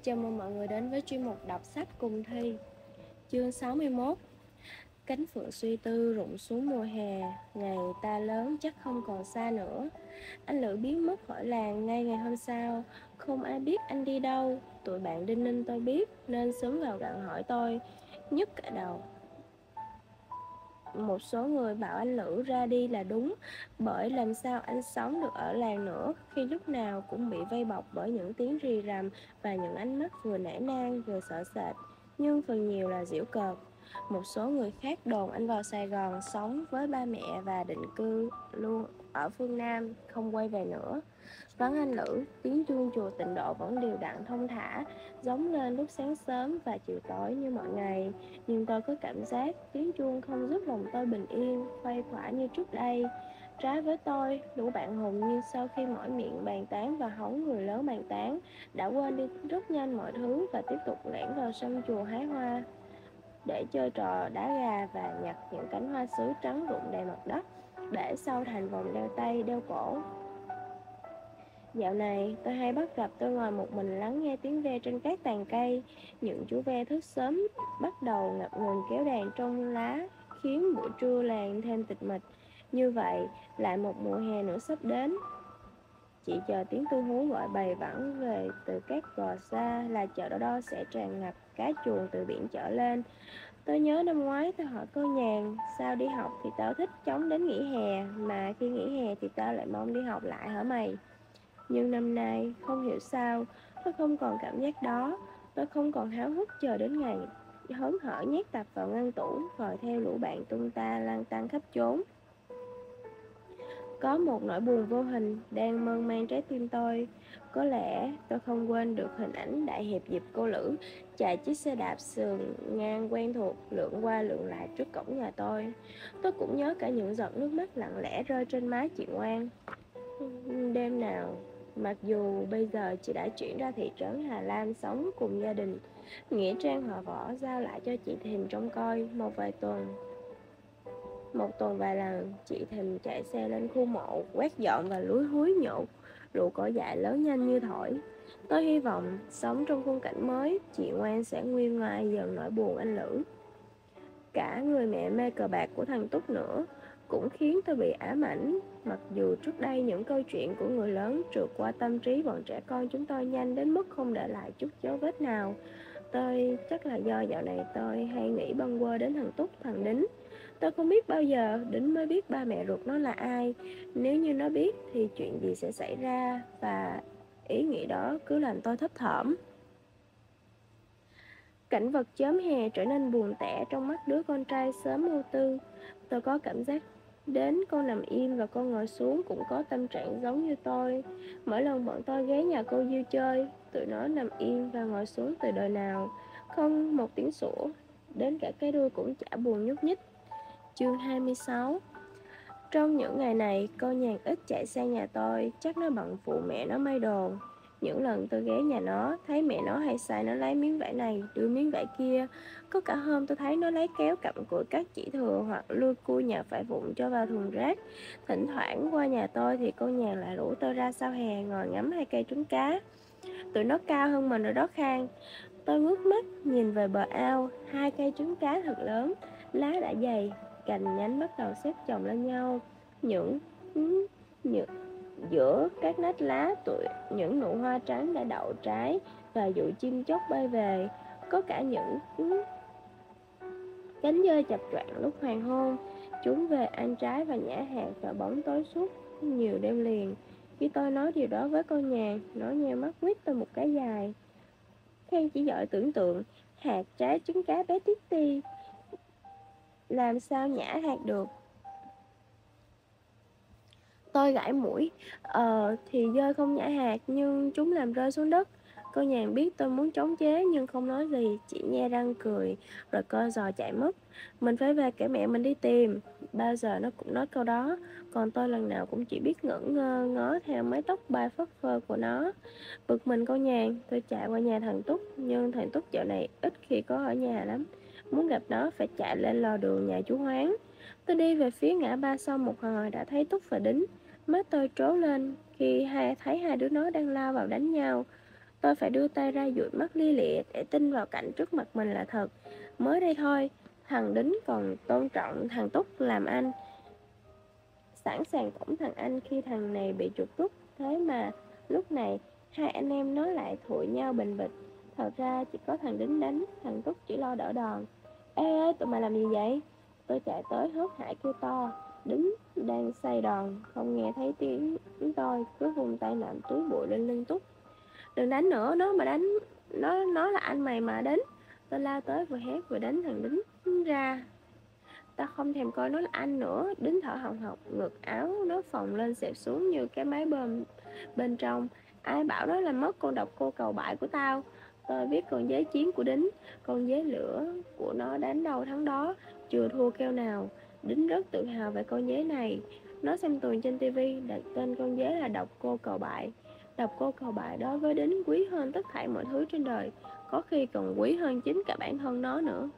Chào mừng mọi người đến với chuyên mục đọc sách cùng Thi. Chương 61. Cánh phượng suy tư rụng xuống mùa hè, ngày ta lớn chắc không còn xa nữa. Anh Lữ biến mất khỏi làng ngay ngày hôm sau, không ai biết anh đi đâu. Tụi bạn đinh ninh tôi biết nên sớm vào gặng hỏi tôi, nhức cả đầu. Một số người bảo anh Lữ ra đi là đúng, bởi làm sao anh sống được ở làng nữa khi lúc nào cũng bị vây bọc bởi những tiếng rì rầm và những ánh mắt vừa nể nang vừa sợ sệt, nhưng phần nhiều là giễu cợt. Một số người khác đồn anh vào Sài Gòn sống với ba mẹ và định cư luôn ở phương Nam, không quay về nữa. Vắng anh Lữ, tiếng chuông chùa Tịnh Độ vẫn đều đặn thông thả, giống lên lúc sáng sớm và chiều tối như mọi ngày. Nhưng tôi có cảm giác tiếng chuông không giúp lòng tôi bình yên, khuây khỏa như trước đây. Trái với tôi, lũ bạn hùng như sau khi mỏi miệng bàn tán và hóng người lớn bàn tán, đã quên đi rất nhanh mọi thứ và tiếp tục lẻn vào sân chùa hái hoa để chơi trò đá gà và nhặt những cánh hoa sứ trắng rụng đầy mặt đất, để sau thành vòng đeo tay, đeo cổ. Dạo này, tôi hay bắt gặp tôi ngồi một mình lắng nghe tiếng ve trên các tàn cây. Những chú ve thức sớm bắt đầu ngập ngừng kéo đàn trong lá, khiến buổi trưa làng thêm tịch mịch. Như vậy, lại một mùa hè nữa sắp đến. Chỉ chờ tiếng tu hú gọi bầy vẳng về từ các gò xa là chợ Đo Đo sẽ tràn ngập cá chuồn từ biển trở lên. Tôi nhớ năm ngoái tôi hỏi cô Nhàn, sao đi học thì tao thích chống đến nghỉ hè, mà khi nghỉ hè thì tao lại mong đi học lại hả mày? Nhưng năm nay, không hiểu sao, tôi không còn cảm giác đó. Tôi không còn háo hức chờ đến ngày hớn hở nhét tập vào ngăn tủ, rồi theo lũ bạn tung ta lang tăng khắp chốn. Có một nỗi buồn vô hình đang mơn man trái tim tôi. Có lẽ tôi không quên được hình ảnh đại hiệp Diệp Cô Lữ chạy chiếc xe đạp sườn ngang quen thuộc lượn qua lượn lại trước cổng nhà tôi. Tôi cũng nhớ cả những giọt nước mắt lặng lẽ rơi trên má chị Ngoan. Đêm nào, mặc dù bây giờ chị đã chuyển ra thị trấn Hà Lam sống cùng gia đình, nghĩa trang họ Võ giao lại cho chị Thìn trông coi một tuần vài lần. Chị Thìn chạy xe lên khu mộ, quét dọn và lúi húi nhổ lũ cỏ dại lớn nhanh như thổi. Tôi hy vọng sống trong khung cảnh mới, chị Ngoan sẽ nguôi ngoai dần nỗi buồn anh Lữ. Cả người mẹ mê cờ bạc của thằng Túc nữa cũng khiến tôi bị ám ảnh. Mặc dù trước đây những câu chuyện của người lớn trượt qua tâm trí bọn trẻ con chúng tôi nhanh đến mức không để lại chút dấu vết nào. Chắc là do dạo này tôi hay nghĩ bâng quơ đến thằng Túc, thằng Đính. Tôi không biết bao giờ Đính mới biết ba mẹ ruột nó là ai. Nếu như nó biết thì chuyện gì sẽ xảy ra, và ý nghĩ đó cứ làm tôi thấp thỏm. Cảnh vật chớm hè trở nên buồn tẻ trong mắt đứa con trai sớm ưu tư. Tôi có cảm giác đến con nằm im và con ngồi xuống cũng có tâm trạng giống như tôi. Mỗi lần bọn tôi ghé nhà cô Diêu chơi, tụi nó nằm im và ngồi xuống từ đời nào, không một tiếng sủa, đến cả cái đuôi cũng chả buồn nhúc nhích. Chương 26. Trong những ngày này, con Nhàn ít chạy sang nhà tôi, chắc nó bận phụ mẹ nó may đồ. Những lần tôi ghé nhà nó, thấy mẹ nó hay sai nó lấy miếng vải này, đưa miếng vải kia. Có cả hôm tôi thấy nó lấy kéo cặm cụi cắt chỉ thừa hoặc lôi cua nhà phải vụn cho vào thùng rác. Thỉnh thoảng qua nhà tôi thì con Nhàn lại rủ tôi ra sau hè ngồi ngắm hai cây trứng cá. Tụi nó cao hơn mình ở đó Khang. Tôi ngước mắt nhìn về bờ ao, hai cây trứng cá thật lớn, lá đã dày, cành nhánh bắt đầu xếp chồng lên nhau. Những, những Giữa các nách lá những nụ hoa trắng đã đậu trái và dụ chim chóc bay về. Có cả những cánh dơi chập choạng lúc hoàng hôn. Chúng về ăn trái và nhả hạt vào bóng tối suốt nhiều đêm liền. Khi tôi nói điều đó với con Nhàn, nó nheo mắt quýt tôi một cái dài. Khang chỉ giỏi tưởng tượng, hạt trái trứng cá bé tí ti, làm sao nhả hạt được. Tôi gãi mũi, thì dơi không nhả hạt nhưng chúng làm rơi xuống đất. Cô Nhàn biết tôi muốn chống chế nhưng không nói gì, chỉ nhe răng cười rồi co giò chạy mất. Mình phải về kể mẹ mình đi tìm. Bao giờ nó cũng nói câu đó, còn tôi lần nào cũng chỉ biết ngẩn ngơ ngó theo mái tóc bay phất phơ của nó. Bực mình cô Nhàn, tôi chạy qua nhà thằng Túc, nhưng thằng Túc dạo này ít khi có ở nhà lắm. Muốn gặp nó phải chạy lên lò đường nhà chú Hoáng. Tôi đi về phía ngã ba sau một hồi đã thấy Túc và Đính. Mắt tôi trố lên khi thấy hai đứa nó đang lao vào đánh nhau. Tôi phải đưa tay ra dụi mắt lia lịa để tin vào cảnh trước mặt mình là thật. Mới đây thôi, thằng Đính còn tôn trọng thằng Túc làm anh, sẵn sàng cõng thằng anh khi thằng này bị trục trút. Thế mà lúc này hai anh em nói lại thụi nhau bình bịch. Thật ra chỉ có thằng Đính đánh, thằng Túc chỉ lo đỡ đòn. Ê ê, tụi mày làm gì vậy? Tôi chạy tới hớt hải kêu to. Đính đang say đòn, không nghe thấy tiếng tôi, cứ vung tay nặn túi bụi lên lưng Túc. Đừng đánh nữa, nó mà đánh, nó là anh mày mà đánh. Tôi lao tới vừa hét vừa đánh thằng Đính ra. Ta không thèm coi nó là anh nữa. Đính thở hồng hộc, ngực áo nó phồng lên xẹp xuống như cái máy bơm bên trong. Ai bảo nó làm mất con độc cô cầu bại của tao. Tôi biết con dế chiến của Đính, con dế lửa của nó đánh đâu thắng đó, chưa thua keo nào. Đính rất tự hào về con dế này. Nó xem tuần trên tivi đặt tên con dế là độc cô cầu bại. Độc cô cầu bại đối với Đính quý hơn tất thảy mọi thứ trên đời, có khi còn quý hơn chính cả bản thân nó nữa.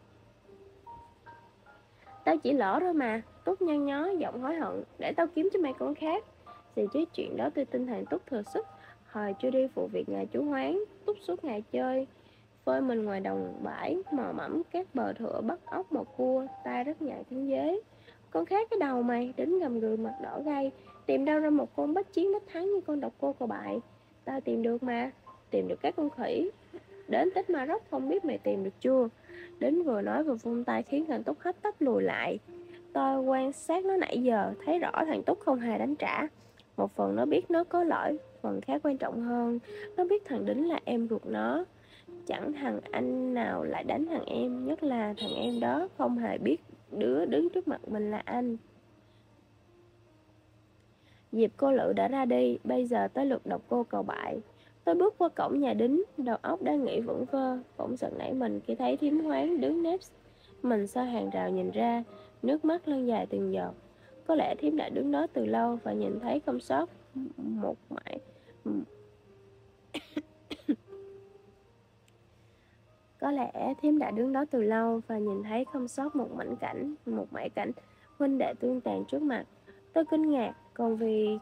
Tao chỉ lỡ thôi mà. Túc nhăn nhó giọng hối hận. Để tao kiếm cho mày con khác. Thì chứ chuyện đó tôi tin thằng Túc thừa sức. Hồi chưa đi phụ việc nhà chú Hoáng, Túc suốt ngày chơi phơi mình ngoài đồng bãi, mò mẫm các bờ thửa bắt ốc mò cua, tay rất nhạy cánh dế. Con khác cái đầu mày. Đến gầm gừ mặt đỏ gay. Tìm đâu ra một con bách chiến bách thắng như con độc cô cò bại? Tao tìm được mà. Tìm được các con khỉ. Đến Tích Maroc không biết mày tìm được chưa? Đến vừa nói vừa vung tay khiến thằng Túc hấp tấp lùi lại. Tôi quan sát nó nãy giờ, thấy rõ thằng Túc không hề đánh trả. Một phần nó biết nó có lỗi, phần khác quan trọng hơn, nó biết thằng Đính là em ruột nó. Chẳng thằng anh nào lại đánh thằng em, nhất là thằng em đó không hề biết đứa đứng trước mặt mình là anh. Dịp cô Lự đã ra đi, bây giờ tới lượt độc cô cầu bại. Tôi bước qua cổng nhà Đính, đầu óc đang nghĩ vẩn vơ, bỗng giật nảy mình khi thấy Thím Hoáng đứng nép mình sau hàng rào nhìn ra, nước mắt lăn dài từng giọt. Có lẽ Thím đã đứng đó từ lâu và nhìn thấy không sót một mảy. Có lẽ Thím đã đứng đó từ lâu và nhìn thấy không sót một mảy cảnh huynh đệ tương tàn trước mặt. Tôi kinh ngạc, còn vì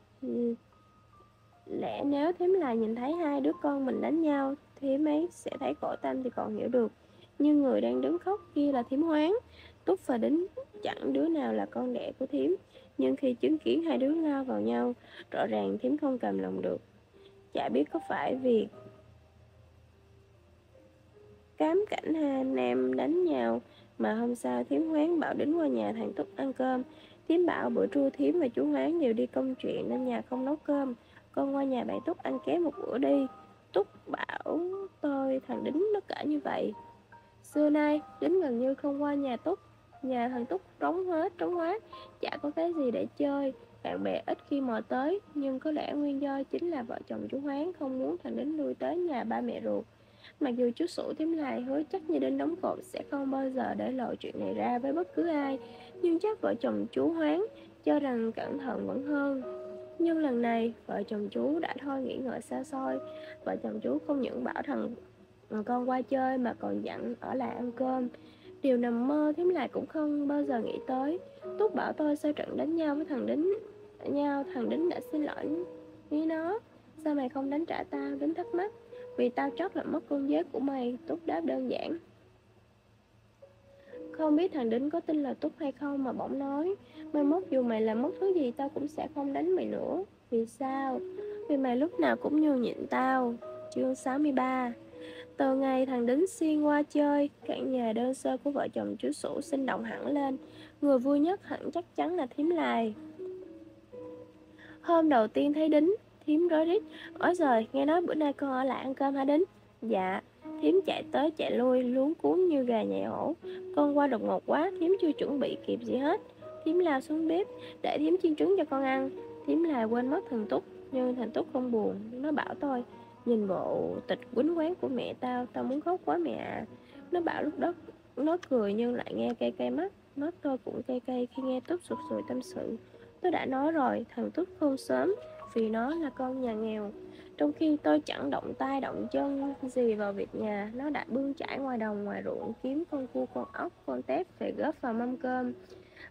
lẽ nếu Thím là nhìn thấy hai đứa con mình đánh nhau, Thím ấy sẽ thấy khổ tâm thì còn hiểu được. Nhưng người đang đứng khóc kia là Thím Hoáng. Túc và Đính chẳng đứa nào là con đẻ của Thím. Nhưng khi chứng kiến hai đứa lao vào nhau, rõ ràng Thím không cầm lòng được. Chả biết có phải vì cám cảnh hai anh em đánh nhau mà hôm sau Thím Hoáng bảo Đính qua nhà thằng Túc ăn cơm. Thím bảo bữa trưa Thím và chú Hoáng đều đi công chuyện nên nhà không nấu cơm. Con qua nhà bạn Túc ăn ké một bữa đi. Túc bảo tôi thằng Đính nó kể như vậy. Xưa nay Đính gần như không qua nhà Túc. Nhà thằng Túc trống hoác, chả có cái gì để chơi. Bạn bè ít khi mò tới. Nhưng có lẽ nguyên do chính là vợ chồng chú Hoáng không muốn thằng Đính lui tới nhà ba mẹ ruột. Mặc dù chú Sủ Thím Lai hứa chắc như đinh đóng cột sẽ không bao giờ để lộ chuyện này ra với bất cứ ai, nhưng chắc vợ chồng chú Hoáng cho rằng cẩn thận vẫn hơn. Nhưng lần này vợ chồng chú đã thôi nghĩ ngợi xa xôi. Vợ chồng chú không những bảo thằng con qua chơi mà còn dặn ở lại ăn cơm. Điều nằm mơ Thím Lai cũng không bao giờ nghĩ tới. Túc bảo tôi sau trận đánh nhau với thằng Đính đã xin lỗi với nó. Sao mày không đánh trả tao? Đính thắc mắc. Vì tao chót là mất con dế của mày. Túc đáp đơn giản. Không biết thằng Đính có tin là Túc hay không mà bỗng nói, mai mốt dù mày làm mất thứ gì tao cũng sẽ không đánh mày nữa. Vì sao? Vì mày lúc nào cũng nhường nhịn tao. Chương 63. Từ ngày thằng Đính xuyên qua chơi, căn nhà đơn sơ của vợ chồng chú Sủ sinh động hẳn lên. Người vui nhất hẳn chắc chắn là Thím Lai. Hôm đầu tiên thấy Đính, Thím rối rít. Ôi giời, nghe nói bữa nay con ở lại ăn cơm hả Đính? Dạ. Thím chạy tới chạy lui, luống cuống như gà nhảy ổ. Con qua đột ngột quá, Thím chưa chuẩn bị kịp gì hết. Thím lao xuống bếp, để Thím chiên trứng cho con ăn. Thím là quên mất thằng Túc, nhưng thằng Túc không buồn. Nó bảo tôi, nhìn bộ tịch quýnh quán của mẹ tao, tao muốn khóc quá mẹ à. Nó bảo lúc đó nó cười nhưng lại nghe cay cay mắt. Mắt tôi cũng cay cay khi nghe Túc sụt sùi tâm sự. Tôi đã nói rồi, thằng Túc khôn sớm vì nó là con nhà nghèo. Trong khi tôi chẳng động tay động chân gì vào việc nhà, nó đã bươn chải ngoài đồng ngoài ruộng kiếm con cua con ốc con tép về góp vào mâm cơm.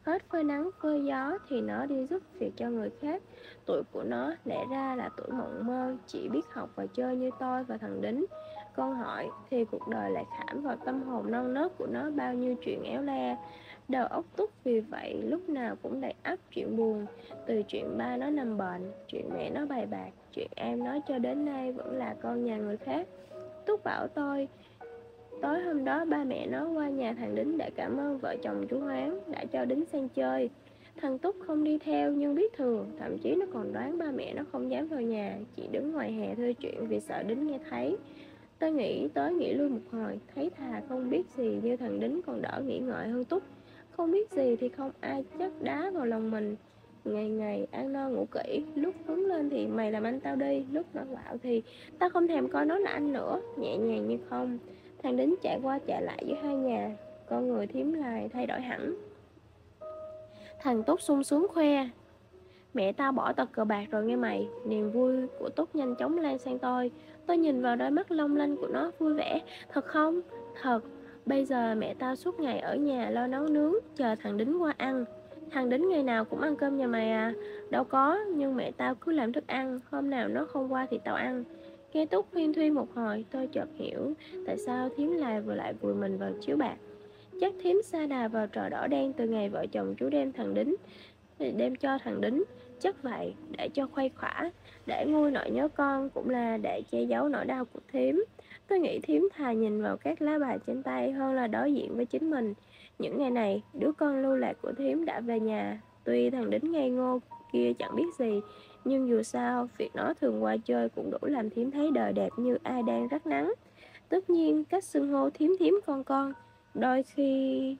Hết phơi nắng phơi gió thì nó đi giúp việc cho người khác. Tuổi của nó lẽ ra là tuổi mộng mơ, chỉ biết học và chơi như tôi và thằng Đính. Con hỏi thì cuộc đời lại khảm vào tâm hồn non nớt của nó bao nhiêu chuyện éo le. Đầu óc Túc vì vậy lúc nào cũng đầy ắp chuyện buồn. Từ chuyện ba nó nằm bệnh, chuyện mẹ nó bày bạc, chuyện em nó cho đến nay vẫn là con nhà người khác. Túc bảo tôi, tối hôm đó ba mẹ nó qua nhà thằng Đính để cảm ơn vợ chồng chú Hoáng đã cho Đính sang chơi. Thằng Túc không đi theo nhưng biết thừa, thậm chí nó còn đoán ba mẹ nó không dám vào nhà, chỉ đứng ngoài hè thuê chuyện vì sợ Đính nghe thấy. Tôi nghĩ tới nghĩ lui một hồi, thấy thà không biết gì như thằng Đính còn đỡ nghĩ ngợi hơn Túc. Không biết gì thì không ai chất đá vào lòng mình. Ngày ngày ăn no ngủ kỹ, lúc hứng lên thì mày làm anh tao đi, lúc nó quạo thì tao không thèm coi nó là anh nữa, nhẹ nhàng như không. Thằng Đính chạy qua chạy lại giữa hai nhà, con người thím lại thay đổi hẳn. Thằng Túc sung sướng khoe, mẹ tao bỏ tao cờ bạc rồi nghe mày. Niềm vui của Túc nhanh chóng lan sang tôi. Tôi nhìn vào đôi mắt long lanh của nó vui vẻ. Thật không? Thật. Bây giờ mẹ tao suốt ngày ở nhà lo nấu nướng, chờ thằng Đính qua ăn. Thằng Đính ngày nào cũng ăn cơm nhà mày à? Đâu có, nhưng mẹ tao cứ làm thức ăn, hôm nào nó không qua thì tao ăn. Nghe Túc huyên thuyên một hồi, tôi chợt hiểu tại sao thím lại vừa lại vùi mình vào chiếu bạc. Chắc thím sa đà vào trò đỏ đen từ ngày vợ chồng chú đem cho thằng Đính. Chắc vậy, để cho khuây khỏa, để nguôi nỗi nhớ con, cũng là để che giấu nỗi đau của thím. Tôi nghĩ thím thà nhìn vào các lá bài trên tay hơn là đối diện với chính mình. Những ngày này, đứa con lưu lạc của thím đã về nhà. Tuy thằng Đính ngây ngô kia chẳng biết gì, nhưng dù sao, việc nó thường qua chơi cũng đủ làm thím thấy đời đẹp như ai đang rắc nắng. Tất nhiên, cách xưng hô thím thím con, đôi khi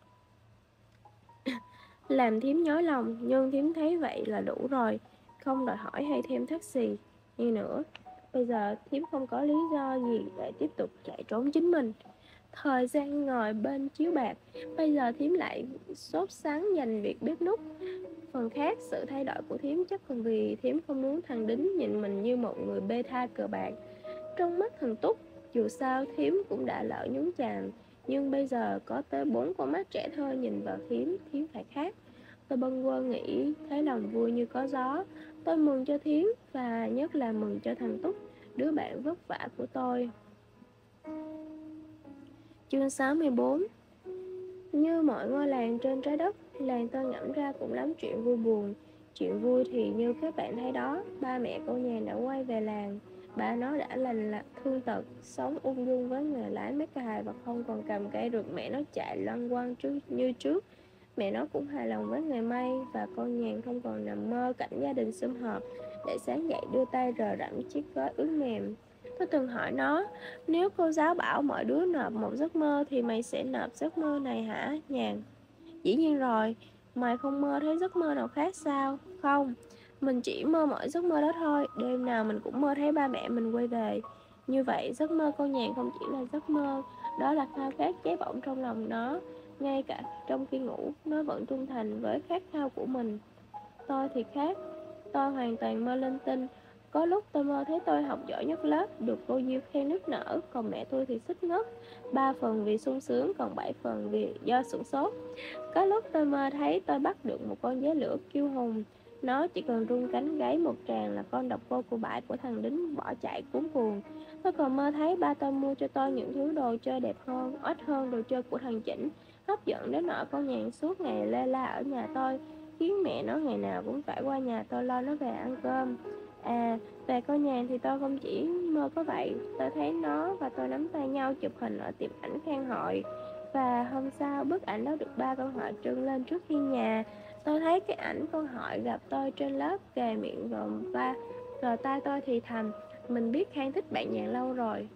làm thím nhói lòng, nhưng thím thấy vậy là đủ rồi, không đòi hỏi hay thêm thắt gì như nữa. Bây giờ thím không có lý do gì để tiếp tục chạy trốn chính mình. Thời gian ngồi bên chiếu bạc, bây giờ thím lại sốt sắng giành việc bếp núc. Phần khác, sự thay đổi của thím chắc còn vì thím không muốn thằng Đính nhìn mình như một người bê tha cờ bạc. Trong mắt thằng Túc, dù sao thím cũng đã lỡ nhúng chàm, nhưng bây giờ có tới 4 con mắt trẻ thơ nhìn vào thím phải khác. Tôi bâng quơ nghĩ, thấy lòng vui như có gió. Tôi mừng cho thím và nhất là mừng cho thằng Túc, đứa bạn vất vả của tôi. Chương 64. Như mọi ngôi làng trên trái đất, làng tôi ngẫm ra cũng lắm chuyện vui buồn. Chuyện vui thì như các bạn thấy đó, ba mẹ cô nhàn đã quay về làng. Ba nó đã lành lặn thương tật, sống ung dung với nghề lái máy cày và không còn cầm cây rượt mẹ nó chạy loanh quanh như trước. Mẹ nó cũng hài lòng với nghề may và con nhàn không còn nằm mơ cảnh gia đình sum họp để sáng dậy đưa tay rờ rẫm chiếc gói ướt mềm. Tôi từng hỏi nó, nếu cô giáo bảo mọi đứa nộp một giấc mơ thì mày sẽ nộp giấc mơ này hả Nhàn? Dĩ nhiên rồi, mày không mơ thấy giấc mơ nào khác sao? Không, mình chỉ mơ mỗi giấc mơ đó thôi, đêm nào mình cũng mơ thấy ba mẹ mình quay về. Như vậy giấc mơ con Nhàn không chỉ là giấc mơ, đó là khao khát cháy bỏng trong lòng nó. Ngay cả trong khi ngủ, nó vẫn trung thành với khát khao của mình. Tôi thì khác, tôi hoàn toàn mơ linh tinh. Có lúc tôi mơ thấy tôi học giỏi nhất lớp, được cô Diêu khen nức nở, còn mẹ tôi thì xích ngất. 3 phần vì sung sướng, còn 7 phần vì do sửng sốt. Có lúc tôi mơ thấy tôi bắt được một con dế lửa kiêu hùng. Nó chỉ cần rung cánh gáy một tràng là con độc cô của bãi của thằng Đính bỏ chạy cuốn cuồng. Tôi còn mơ thấy ba tôi mua cho tôi những thứ đồ chơi đẹp hơn, ít hơn đồ chơi của thằng Chỉnh, hấp dẫn đến nỗi con Nhàn suốt ngày lê la ở nhà tôi, khiến mẹ nó ngày nào cũng phải qua nhà tôi lo nó về ăn cơm. À, về con Nhàn thì tôi không chỉ mơ có vậy, tôi thấy nó và tôi nắm tay nhau chụp hình ở tiệm ảnh Khang Hội. Và hôm sau bức ảnh đó được 3 câu hỏi trưng lên trước hiên nhà. Tôi thấy cái ảnh con Hội gặp tôi trên lớp kề miệng vào tai tôi thì thầm, mình biết Khang thích bạn Nhàn lâu rồi,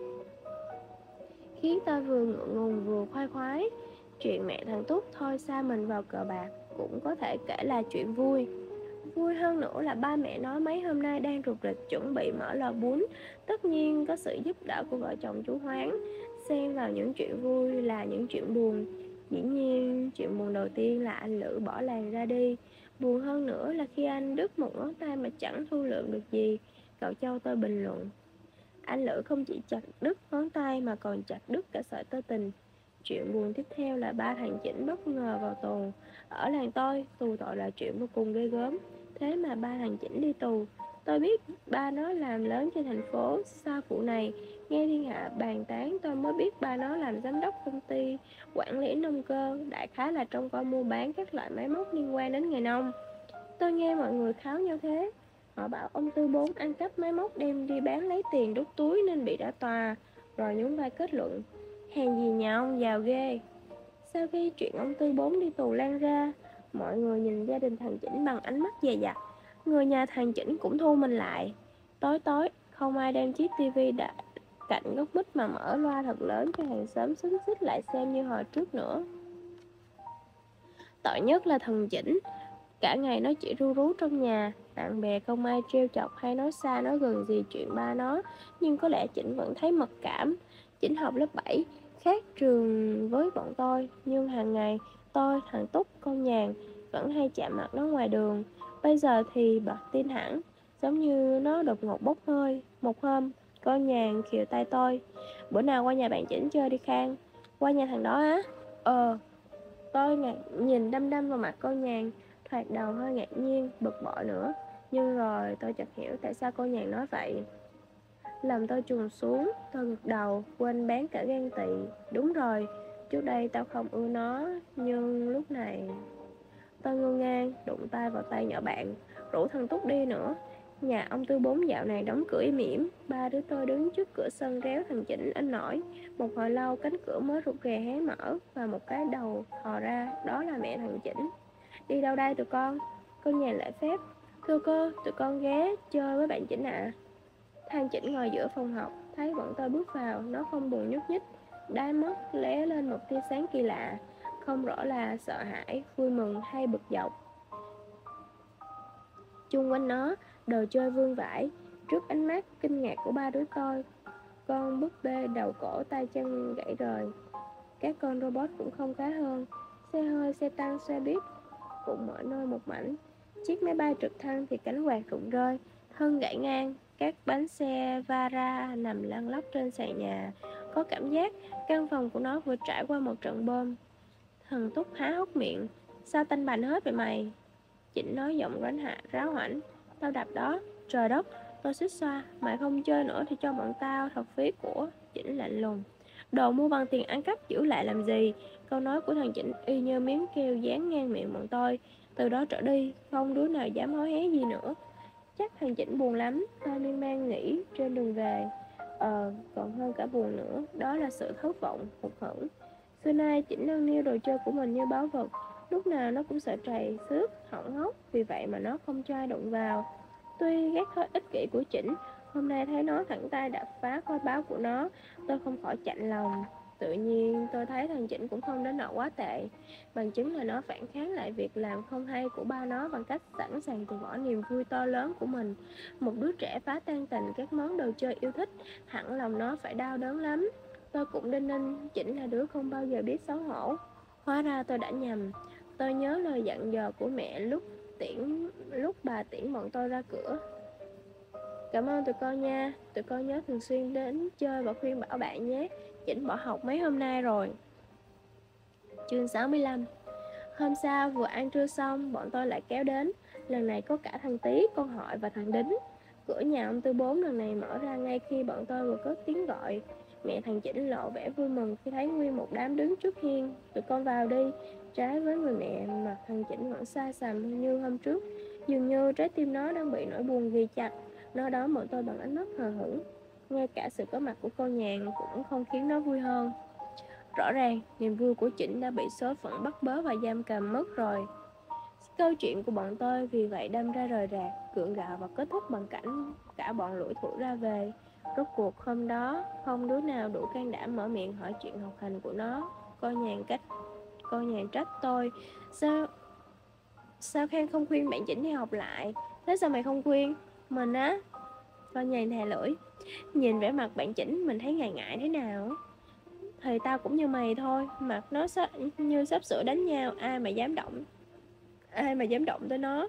khiến tôi vừa ngượng ngùng vừa khoái khoái. Chuyện mẹ thằng Túc thôi xa mình vào cờ bạc cũng có thể kể là chuyện vui. Vui hơn nữa là ba mẹ nó mấy hôm nay đang rục rịch chuẩn bị mở lò bún. Tất nhiên có sự giúp đỡ của vợ chồng chú Hoáng. Xen vào những chuyện vui là những chuyện buồn. Dĩ nhiên chuyện buồn đầu tiên là anh Lữ bỏ làng ra đi. Buồn hơn nữa là khi anh đứt một ngón tay mà chẳng thu lượm được gì. Cậu Châu tôi bình luận, anh Lữ không chỉ chặt đứt ngón tay mà còn chặt đứt cả sợi tơ tình. Chuyện buồn tiếp theo là ba thằng Chỉnh bất ngờ vào tù. Ở làng tôi, tù tội là chuyện vô cùng ghê gớm. Thế mà ba thằng Chỉnh đi tù. Tôi biết ba nó làm lớn trên thành phố. Sau vụ này, nghe thiên hạ bàn tán, tôi mới biết ba nó làm giám đốc công ty quản lý nông cơ, đại khái là trông coi mua bán các loại máy móc liên quan đến nghề nông. Tôi nghe mọi người kháo nhau thế. Họ bảo ông Tư Bốn ăn cắp máy móc đem đi bán lấy tiền đút túi nên bị ra tòa. Rồi nhún vai kết luận, hèn gì nhà ông giàu ghê. Sau khi chuyện ông Tư Bốn đi tù lan ra, mọi người nhìn gia đình thằng Chỉnh bằng ánh mắt dè dặt. Người nhà thằng Chỉnh cũng thu mình lại. Tối tối, không ai đem chiếc tivi cạnh góc mít mà mở loa thật lớn cho hàng xóm xúm xít lại xem như hồi trước nữa. Tội nhất là thằng Chỉnh. Cả ngày nó chỉ ru rú trong nhà, bạn bè không ai trêu chọc hay nói xa nói gần gì chuyện ba nó, nhưng có lẽ Chỉnh vẫn thấy mặc cảm. Chỉnh học lớp 7, khác trường với bọn tôi, nhưng hàng ngày tôi, thằng Túc, con Nhàn vẫn hay chạm mặt nó ngoài đường. Bây giờ thì bật tin hẳn, giống như nó đột ngột bốc hơi. Một hôm, con Nhàn khều tay tôi, bữa nào qua nhà bạn Chỉnh chơi đi Khang. Qua nhà thằng đó á? Tôi nhìn đăm đăm vào mặt cô Nhàn, thoạt đầu hơi ngạc nhiên, bực bội nữa. Nhưng rồi tôi chợt hiểu tại sao cô Nhàn nói vậy. Lòng tôi trùng xuống, tôi gật đầu, quên bán cả ghen tị. Đúng rồi, trước đây tao không ưa nó, nhưng lúc này... Tôi ngơ ngác, đụng tay vào tay nhỏ bạn, rủ thằng Túc đi nữa. Nhà ông Tư Bốn dạo này đóng cửa im ỉm, ba đứa tôi đứng trước cửa sân réo thằng Chỉnh anh nổi. Một hồi lâu cánh cửa mới rụt rè hé mở và một cái đầu thò ra, đó là mẹ thằng Chỉnh. Đi đâu đây tụi con? Con nhà lễ phép. Thưa cô, tụi con ghé chơi với bạn Chỉnh ạ. Thằng Chỉnh ngồi giữa phòng học, thấy bọn tôi bước vào, nó không buồn nhúc nhích. Đáy mắt lóe lên một tia sáng kỳ lạ, không rõ là sợ hãi, vui mừng hay bực dọc. Chung quanh nó, đồ chơi vương vãi. Trước ánh mắt kinh ngạc của ba đứa tôi, con búp bê đầu cổ tay chân gãy rời. Các con robot cũng không khá hơn. Xe hơi, xe tăng, xe buýt cũng mỗi nơi một mảnh. Chiếc máy bay trực thăng thì cánh quạt rụng rơi, thân gãy ngang. Các bánh xe va ra nằm lăn lóc trên sàn nhà. Có cảm giác căn phòng của nó vừa trải qua một trận bom. Thằng Túc há hốc miệng. Sao tanh bành hết vậy mày? Chỉnh nói giọng ráo hoảnh. Tao đạp đó. Trời đất, tôi xích xoa. Mày không chơi nữa thì cho bọn tao thật phí của. Chỉnh lạnh lùng. Đồ mua bằng tiền ăn cắp giữ lại làm gì? Câu nói của thằng Chỉnh y như miếng keo dán ngang miệng bọn tôi. Từ đó trở đi, không đứa nào dám hó hé gì nữa. Chắc thằng Chỉnh buồn lắm. Tôi miên man nghĩ trên đường về. Còn hơn cả buồn nữa, đó là sự thất vọng, hụt hẫng. Xưa nay Chỉnh nâng niu đồ chơi của mình như báu vật, lúc nào nó cũng sợ trầy xước, hỏng hóc, vì vậy mà nó không cho ai đụng vào. Tuy ghét thói ích kỷ của Chỉnh, hôm nay thấy nó thẳng tay đập phá kho báu của nó, tôi không khỏi chạnh lòng. Tự nhiên tôi thấy thằng Chỉnh cũng không đến nỗi quá tệ. Bằng chứng là nó phản kháng lại việc làm không hay của ba nó bằng cách sẵn sàng từ bỏ niềm vui to lớn của mình. Một đứa trẻ phá tan tành các món đồ chơi yêu thích, hẳn lòng nó phải đau đớn lắm. Tôi cũng đinh ninh Chỉnh là đứa không bao giờ biết xấu hổ. Hóa ra tôi đã nhầm. Tôi nhớ lời dặn dò của mẹ lúc bà tiễn bọn tôi ra cửa. Cảm ơn tụi con nha. Tụi con nhớ thường xuyên đến chơi và khuyên bảo bạn nhé. Chỉnh bỏ học mấy hôm nay rồi. Chương 65. Hôm sau vừa ăn trưa xong, bọn tôi lại kéo đến. Lần này có cả thằng Tí, con Hội và thằng Đính. Cửa nhà ông Tư Bốn lần này mở ra ngay khi bọn tôi vừa cất tiếng gọi. Mẹ thằng Chỉnh lộ vẻ vui mừng khi thấy nguyên một đám đứng trước hiên. Tụi con vào đi. Trái với người mẹ, mặt thằng Chỉnh vẫn xa xăm như hôm trước. Dường như trái tim nó đang bị nỗi buồn ghi chặt. Nó đón bọn tôi bằng ánh mắt hờ hững. Ngay cả sự có mặt của con Nhàn cũng không khiến nó vui hơn. Rõ ràng, niềm vui của Chỉnh đã bị số phận bắt bớ và giam cầm mất rồi. Câu chuyện của bọn tôi vì vậy đâm ra rời rạc, gượng gạo và kết thúc bằng cảnh cả bọn lủi thủi ra về. Rốt cuộc hôm đó, không đứa nào đủ can đảm mở miệng hỏi chuyện học hành của nó. Cô nhàn trách tôi. Sao Khang không khuyên bạn Chỉnh đi học lại? Thế sao mày không khuyên? Mình á? Con nhàn thè lưỡi. Nhìn vẻ mặt bạn Chỉnh mình thấy ngại ngại thế nào. Thì tao cũng như mày thôi, mặt nó như sắp sửa đánh nhau, ai mà dám động tới nó.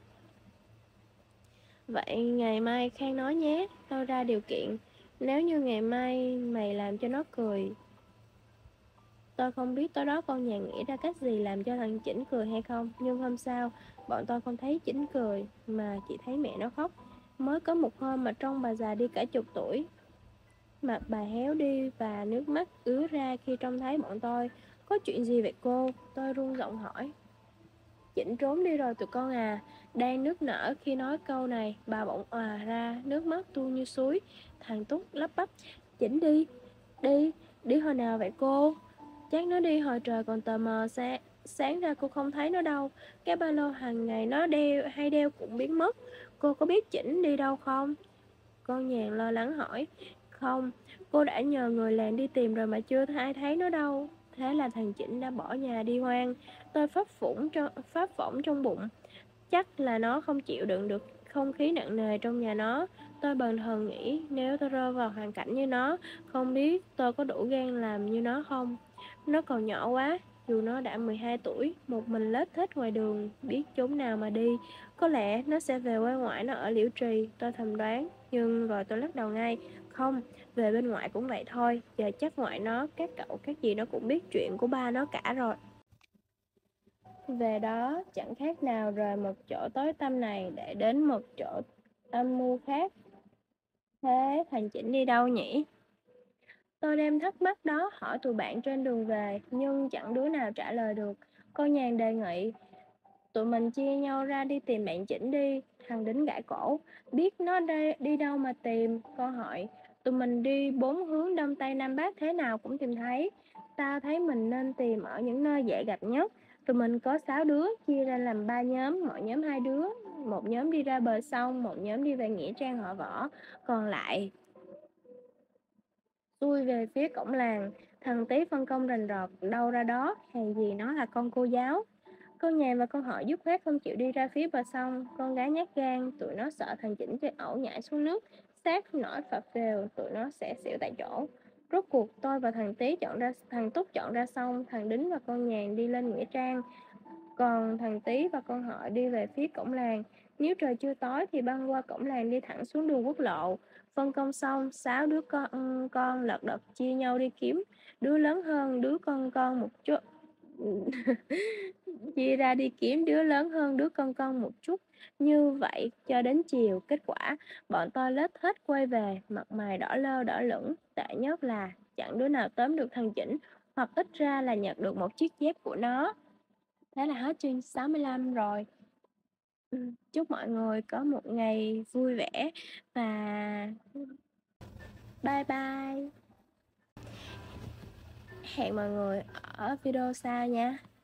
Vậy ngày mai Khang nói nhé, tao ra điều kiện. Nếu như ngày mai mày làm cho nó cười, Tôi không biết tối đó con nhà nghĩ ra cách gì làm cho thằng Chỉnh cười hay không, nhưng hôm sau, bọn tôi không thấy Chỉnh cười, mà chỉ thấy mẹ nó khóc. Mới có một hôm mà trông bà già đi cả chục tuổi, mặt bà héo đi và nước mắt ứa ra khi trông thấy bọn tôi. Có chuyện gì vậy cô? Tôi run giọng hỏi. Chỉnh trốn đi rồi tụi con à. Đang nức nở khi nói câu này, bà bỗng òa ra, nước mắt tuôn như suối. Thằng Túc lắp bắp. Chỉnh đi, đi, đi hồi nào vậy cô? Chắc nó đi hồi trời còn tờ mờ sáng ra cô không thấy nó đâu. Cái ba lô hàng ngày nó đeo cũng biến mất. Cô có biết Chỉnh đi đâu không? Con nhàn lo lắng hỏi. Không, cô đã nhờ người làng đi tìm rồi mà chưa ai thấy nó đâu. Thế là thằng Chỉnh đã bỏ nhà đi hoang. Tôi pháp phỏng trong bụng. Chắc là nó không chịu đựng được không khí nặng nề trong nhà nó. Tôi bần thần nghĩ nếu tôi rơi vào hoàn cảnh như nó, không biết tôi có đủ gan làm như nó không. Nó còn nhỏ quá, dù nó đã 12 tuổi, một mình lết thết ngoài đường, biết chốn nào mà đi. Có lẽ nó sẽ về quê ngoại nó ở Liễu Trì, tôi thầm đoán. Nhưng rồi tôi lắc đầu ngay. Không, về bên ngoại cũng vậy thôi. Giờ chắc ngoại nó, các cậu, các gì nó cũng biết chuyện của ba nó cả rồi. Về đó chẳng khác nào rời một chỗ tối tăm này để đến một chỗ âm mưu khác. Thế thằng Chỉnh đi đâu nhỉ? Tôi đem thắc mắc đó hỏi tụi bạn trên đường về, nhưng chẳng đứa nào trả lời được. Cô Nhàn đề nghị, tụi mình chia nhau ra đi tìm bạn Chỉnh đi. Thằng Đính gãi cổ, biết nó đi đâu mà tìm. Cô hỏi, tụi mình đi 4 hướng đông tây nam bắc thế nào cũng tìm thấy. Tao thấy mình nên tìm ở những nơi dễ gặp nhất. Tụi mình có 6 đứa, chia ra làm 3 nhóm, mỗi nhóm 2 đứa. Một nhóm đi ra bờ sông, một nhóm đi về nghĩa trang họ Võ, còn lại xuôi về phía cổng làng. Thằng Tý phân công rành rọt đâu ra đó, hèn gì nó là con cô giáo. Con Nhàn và con họ dứt khoát không chịu đi ra phía bờ sông. Con gái nhát gan, tụi nó sợ thằng Chỉnh chơi ẩu nhảy xuống nước, xác nổi phập phều, tụi nó sẽ xỉu tại chỗ. Rốt cuộc tôi và thằng Túc chọn ra sông, thằng Đính và con Nhàn đi lên nghĩa trang, còn thằng Tý và con họ đi về phía cổng làng. Nếu trời chưa tối thì băng qua cổng làng đi thẳng xuống đường quốc lộ. Phân công xong, 6 đứa con lật đật chia nhau đi kiếm. Đứa lớn hơn đứa con một chút. Chia ra đi kiếm đứa lớn hơn đứa con một chút. Như vậy cho đến chiều, kết quả bọn tôi lết hết quay về, mặt mày đỏ lơ đỏ lửng. Tệ nhất là chẳng đứa nào tóm được thằng Chỉnh, hoặc ít ra là nhặt được một chiếc dép của nó. Thế là hết chương 65 rồi. Chúc mọi người có một ngày vui vẻ và bye bye. Hẹn mọi người ở video sau nha.